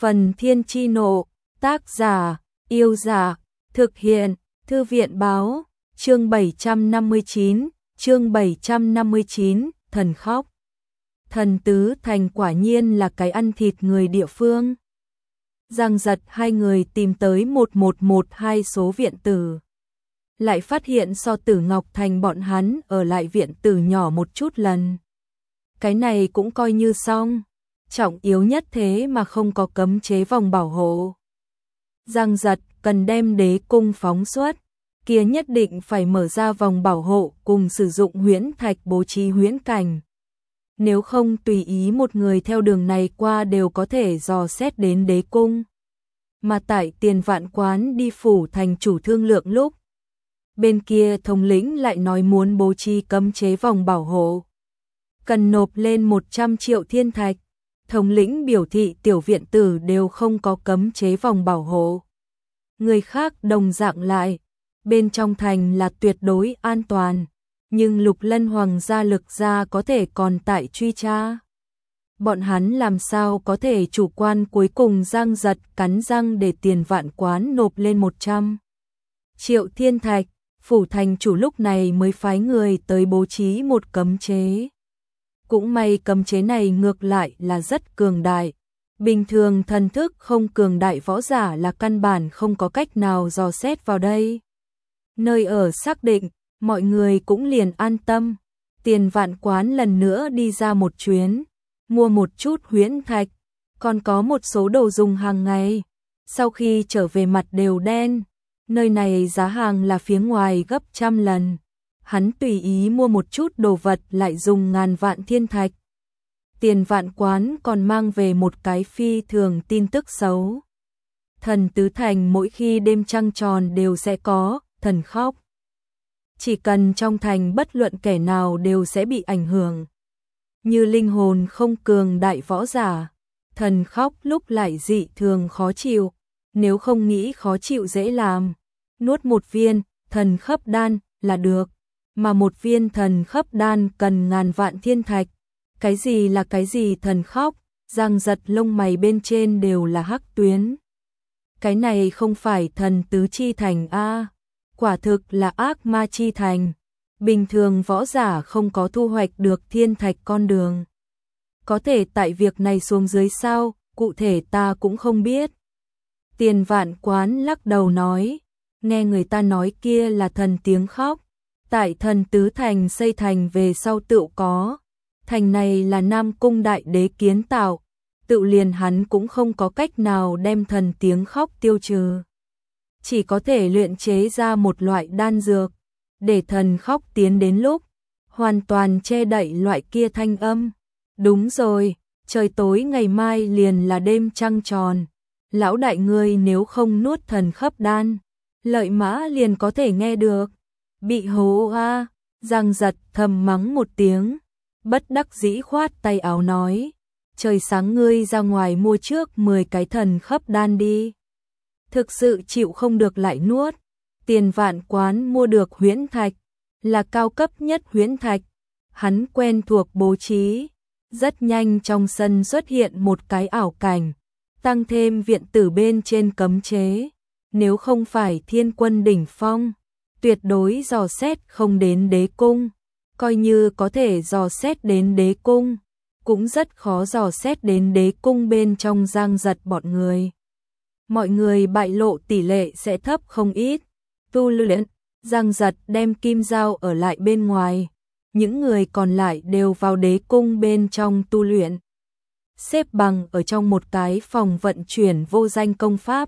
Phần Thiên Chi Nộ, tác giả, Yêu Giả, thực hiện, Thư viện Báo, chương 759, thần khóc. Thần Tứ Thành quả nhiên là cái ăn thịt người địa phương. Giang Giật hai người tìm tới 1112 số viện tử. Lại phát hiện So Tử Ngọc Thành bọn hắn ở lại viện tử nhỏ một chút lần. Cái này cũng coi như xong. Trọng yếu nhất thế mà không có cấm chế vòng bảo hộ. Giang Giật cần đem đế cung phóng xuất, kia nhất định phải mở ra vòng bảo hộ cùng sử dụng huyễn thạch bố trí huyễn cảnh. Nếu không tùy ý một người theo đường này qua đều có thể dò xét đến đế cung. Mà tại Tiền Vạn Quán đi phủ thành chủ thương lượng lúc, bên kia thống lĩnh lại nói muốn bố trí cấm chế vòng bảo hộ. Cần nộp lên 100 triệu thiên thạch. Thống lĩnh biểu thị tiểu viện tử đều không có cấm chế vòng bảo hộ. Người khác đồng dạng lại, bên trong thành là tuyệt đối an toàn, nhưng Lục Lân Hoàng gia Lực gia có thể còn tại truy tra. Bọn hắn làm sao có thể chủ quan, cuối cùng Giang Giật cắn răng để Tiền Vạn Quán nộp lên 100 triệu thiên thạch, phủ thành chủ lúc này mới phái người tới bố trí một cấm chế. Cũng may cấm chế này ngược lại là rất cường đại. Bình thường thần thức không cường đại võ giả là căn bản không có cách nào dò xét vào đây. Nơi ở xác định, mọi người cũng liền an tâm. Tiền Vạn Quán lần nữa đi ra một chuyến, mua một chút huyễn thạch, còn có một số đồ dùng hàng ngày. Sau khi trở về mặt đều đen, nơi này giá hàng là phía ngoài gấp trăm lần. Hắn tùy ý mua một chút đồ vật lại dùng ngàn vạn thiên thạch. Tiền Vạn Quán còn mang về một cái phi thường tin tức xấu. Thần Tứ Thành mỗi khi đêm trăng tròn đều sẽ có thần khóc. Chỉ cần trong thành bất luận kẻ nào đều sẽ bị ảnh hưởng. Như linh hồn không cường đại võ giả, thần khóc lúc lại dị thường khó chịu. Nếu không nghĩ khó chịu dễ làm, nuốt một viên thần khấp đan là được. Mà một viên thần khấp đan cần ngàn vạn thiên thạch. Cái gì là cái gì thần khóc? Giang Giật lông mày bên trên đều là hắc tuyến. Cái này không phải thần tứ chi thành a, quả thực là ác ma chi thành. Bình thường võ giả không có thu hoạch được thiên thạch con đường. Có thể tại việc này xuống dưới sao, cụ thể ta cũng không biết. Tiền Vạn Quán lắc đầu nói, nghe người ta nói kia là thần tiếng khóc. Tại thần Tứ Thành xây thành về sau tựu có. Thành này là Nam Cung Đại Đế kiến tạo. Tự liền hắn cũng không có cách nào đem thần tiếng khóc tiêu trừ. Chỉ có thể luyện chế ra một loại đan dược. Để thần khóc tiến đến lúc. Hoàn toàn che đậy loại kia thanh âm. Đúng rồi, trời tối ngày mai liền là đêm trăng tròn. Lão đại ngươi nếu không nuốt thần khấp đan, lợi mã liền có thể nghe được. Bị hố a, Giang Giật thầm mắng một tiếng, bất đắc dĩ khoát tay áo nói, trời sáng ngươi ra ngoài mua trước 10 cái thần khấp đan đi. Thực sự chịu không được lại nuốt. Tiền Vạn Quán mua được huyễn thạch, là cao cấp nhất huyễn thạch. Hắn quen thuộc bố trí, rất nhanh trong sân xuất hiện một cái ảo cảnh, tăng thêm viện tử bên trên cấm chế. Nếu không phải thiên quân đỉnh phong, tuyệt đối dò xét không đến đế cung, coi như có thể dò xét đến đế cung, cũng rất khó dò xét đến đế cung bên trong Giang Giật bọn người. Mọi người bại lộ tỷ lệ sẽ thấp không ít. Tu luyện, Giang Giật đem kim dao ở lại bên ngoài, những người còn lại đều vào đế cung bên trong tu luyện. Xếp bằng ở trong một cái phòng vận chuyển vô danh công pháp.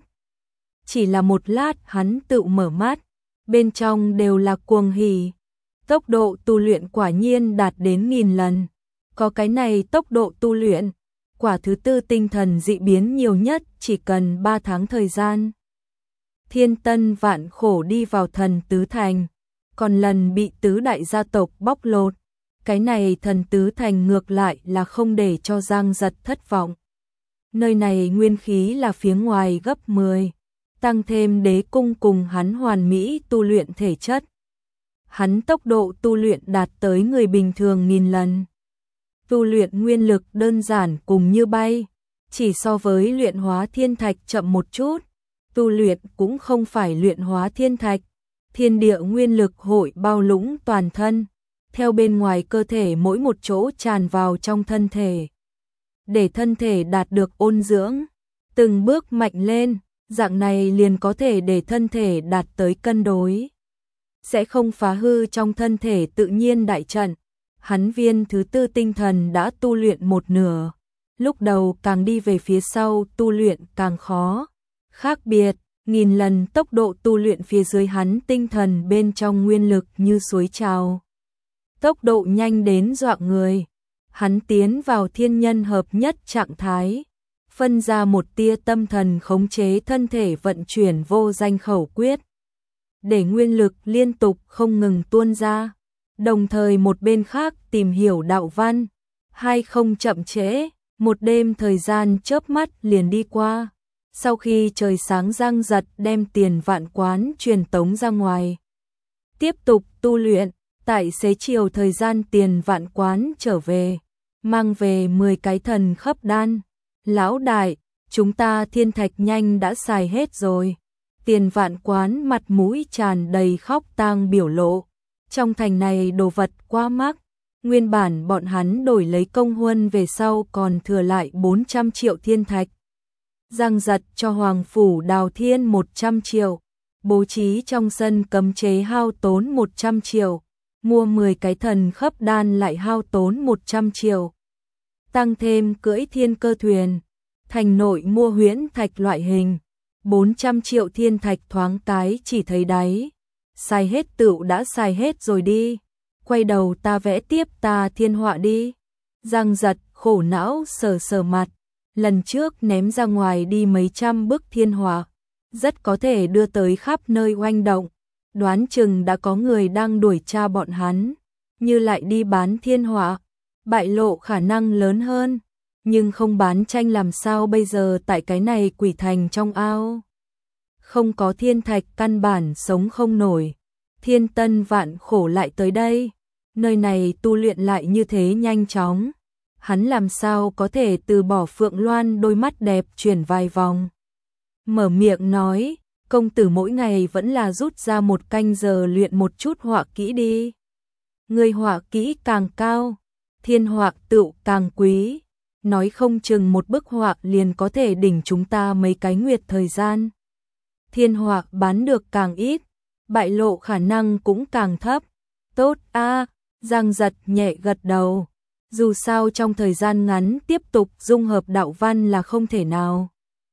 Chỉ là một lát hắn tự mở mắt. Bên trong đều là cuồng hỉ. Tốc độ tu luyện quả nhiên đạt đến 1000 lần. Có cái này tốc độ tu luyện, quả thứ tư tinh thần dị biến nhiều nhất chỉ cần 3 tháng thời gian. Thiên tân vạn khổ đi vào thần Tứ Thành, còn lần bị tứ đại gia tộc bóc lột. Cái này thần Tứ Thành ngược lại là không để cho Giang Giật thất vọng. Nơi này nguyên khí là phía ngoài gấp 10. Tăng thêm đế cung cùng hắn hoàn mỹ tu luyện thể chất. Hắn tốc độ tu luyện đạt tới người bình thường 1000 lần. Tu luyện nguyên lực đơn giản cùng như bay, chỉ so với luyện hóa thiên thạch chậm một chút, tu luyện cũng không phải luyện hóa thiên thạch, thiên địa nguyên lực hội bao lũng toàn thân, theo bên ngoài cơ thể mỗi một chỗ tràn vào trong thân thể, để thân thể đạt được ôn dưỡng, từng bước mạnh lên, dạng này liền có thể để thân thể đạt tới cân đối, sẽ không phá hư trong thân thể tự nhiên đại trận. Hắn viên thứ tư tinh thần đã tu luyện một nửa, lúc đầu càng đi về phía sau tu luyện càng khó, khác biệt, nghìn lần tốc độ tu luyện phía dưới hắn tinh thần bên trong nguyên lực như suối trào. Tốc độ nhanh đến dọa người, hắn tiến vào thiên nhân hợp nhất trạng thái, phân ra một tia tâm thần khống chế thân thể vận chuyển vô danh khẩu quyết, để nguyên lực liên tục không ngừng tuôn ra, đồng thời một bên khác tìm hiểu đạo văn, hay không chậm trễ, một đêm thời gian chớp mắt liền đi qua. Sau khi trời sáng Giang Giật đem Tiền Vạn Quán truyền tống ra ngoài, tiếp tục tu luyện, tại xế chiều thời gian Tiền Vạn Quán trở về, mang về 10 cái thần khấp đan. Lão đại, chúng ta thiên thạch nhanh đã xài hết rồi. Tiền Vạn Quán mặt mũi tràn đầy khóc tang biểu lộ. Trong thành này đồ vật quá mắc, nguyên bản bọn hắn đổi lấy công huân về sau còn thừa lại 400 triệu thiên thạch. Giang Giật cho Hoàng Phủ Đào Thiên 100 triệu, bố trí trong sân cấm chế hao tốn 100 triệu, mua 10 cái thần khấp đan lại hao tốn 100 triệu. Tăng thêm cưỡi thiên cơ thuyền, thành nội mua huyễn thạch loại hình, 400 triệu thiên thạch thoáng cái chỉ thấy đáy. Xài hết tựu đã xài hết rồi đi, quay đầu ta vẽ tiếp ta thiên họa đi. Giang Giật khổ não sờ sờ mặt, lần trước ném ra ngoài đi mấy trăm bức thiên họa, rất có thể đưa tới khắp nơi oanh động, đoán chừng đã có người đang đuổi tra bọn hắn, như lại đi bán thiên họa, bại lộ khả năng lớn hơn, nhưng không bán tranh làm sao bây giờ tại cái này quỷ thành trong ao. Không có thiên thạch căn bản sống không nổi, thiên tân vạn khổ lại tới đây, nơi này tu luyện lại như thế nhanh chóng, hắn làm sao có thể từ bỏ Phượng Loan đôi mắt đẹp chuyển vài vòng. Mở miệng nói, công tử mỗi ngày vẫn là rút ra một canh giờ luyện một chút họa kỹ đi. Người họa kỹ càng cao, thiên họa tựu càng quý, nói không chừng một bức họa liền có thể đỉnh chúng ta mấy cái nguyệt thời gian. Thiên họa bán được càng ít, bại lộ khả năng cũng càng thấp. Tốt a, Giang Giật nhẹ gật đầu. Dù sao trong thời gian ngắn tiếp tục dung hợp đạo văn là không thể nào.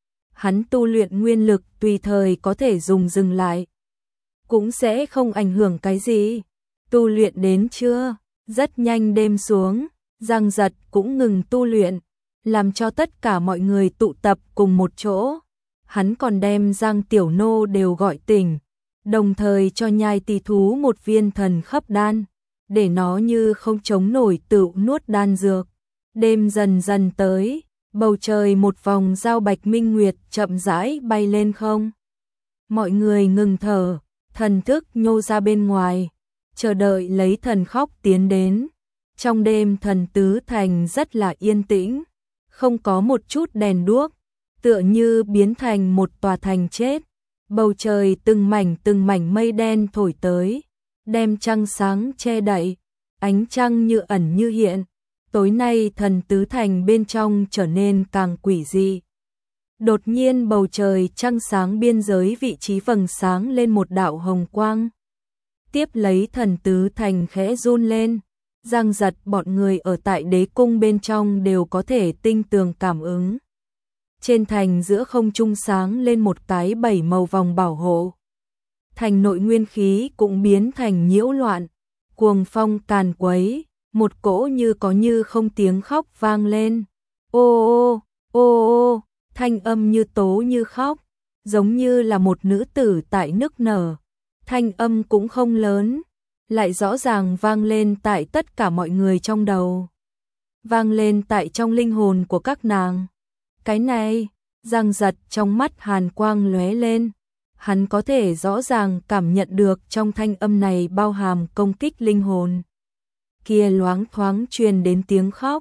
Hắn tu luyện nguyên lực tùy thời có thể dùng dừng lại, cũng sẽ không ảnh hưởng cái gì. Tu luyện đến trưa, rất nhanh đêm xuống, Giang Giật cũng ngừng tu luyện, làm cho tất cả mọi người tụ tập cùng một chỗ. Hắn còn đem Giang Tiểu Nô đều gọi tỉnh, đồng thời cho nhai tỷ thú một viên thần khấp đan, để nó như không chống nổi tự nuốt đan dược. Đêm dần dần tới, bầu trời một vòng giao bạch minh nguyệt chậm rãi bay lên không. Mọi người ngừng thở, thần thức nhô ra bên ngoài, chờ đợi lấy thần khóc tiến đến. Trong đêm thần tứ thành rất là yên tĩnh, không có một chút đèn đuốc, tựa như biến thành một tòa thành chết. Bầu trời từng mảnh mây đen thổi tới, đem trăng sáng che đậy, ánh trăng như ẩn như hiện. Tối nay thần tứ thành bên trong trở nên càng quỷ dị. Đột nhiên bầu trời trăng sáng biên giới vị trí vầng sáng lên một đạo hồng quang. Tiếp lấy thần tứ thành khẽ run lên. Giang Giật bọn người ở tại đế cung bên trong đều có thể tinh tường cảm ứng. Trên thành giữa không trung sáng lên một cái 7 màu vòng bảo hộ. Thành nội nguyên khí cũng biến thành nhiễu loạn, cuồng phong càn quấy, một cỗ như có như không tiếng khóc vang lên. Ô ô, ô ô, thanh âm như tố như khóc, giống như là một nữ tử tại nức nở. Thanh âm cũng không lớn, lại rõ ràng vang lên tại tất cả mọi người trong đầu. Vang lên tại trong linh hồn của các nàng. Cái này, Giang Giật trong mắt hàn quang lóe lên. Hắn có thể rõ ràng cảm nhận được trong thanh âm này bao hàm công kích linh hồn. Kia loáng thoáng truyền đến tiếng khóc,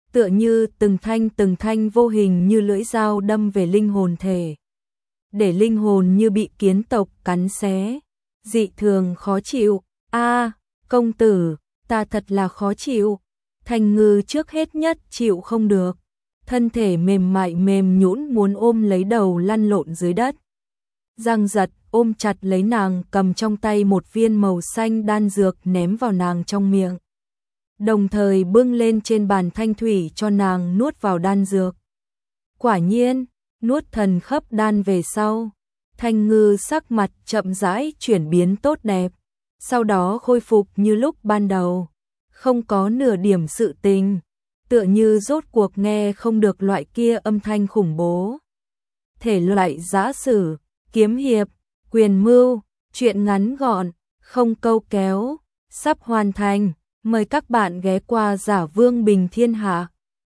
tựa như từng thanh vô hình như lưỡi dao đâm về linh hồn thể, để linh hồn như bị kiến tộc cắn xé, dị thường khó chịu. A, công tử, ta thật là khó chịu. Thành Ngư trước hết nhất chịu không được, thân thể mềm mại mềm nhũn muốn ôm lấy đầu lăn lộn dưới đất. Giang Giật ôm chặt lấy nàng, cầm trong tay một viên màu xanh đan dược ném vào nàng trong miệng, đồng thời bưng lên trên bàn thanh thủy cho nàng nuốt vào đan dược. Quả nhiên, nuốt thần khấp đan về sau, Thành Ngư sắc mặt chậm rãi chuyển biến tốt đẹp, sau đó khôi phục như lúc ban đầu, không có nửa điểm sự tình, tựa như rốt cuộc nghe không được loại kia âm thanh khủng bố. Thể loại giã sử, kiếm hiệp, quyền mưu, truyện ngắn gọn, không câu kéo, sắp hoàn thành, mời các bạn ghé qua Giả Vương Bình Thiên Hạ.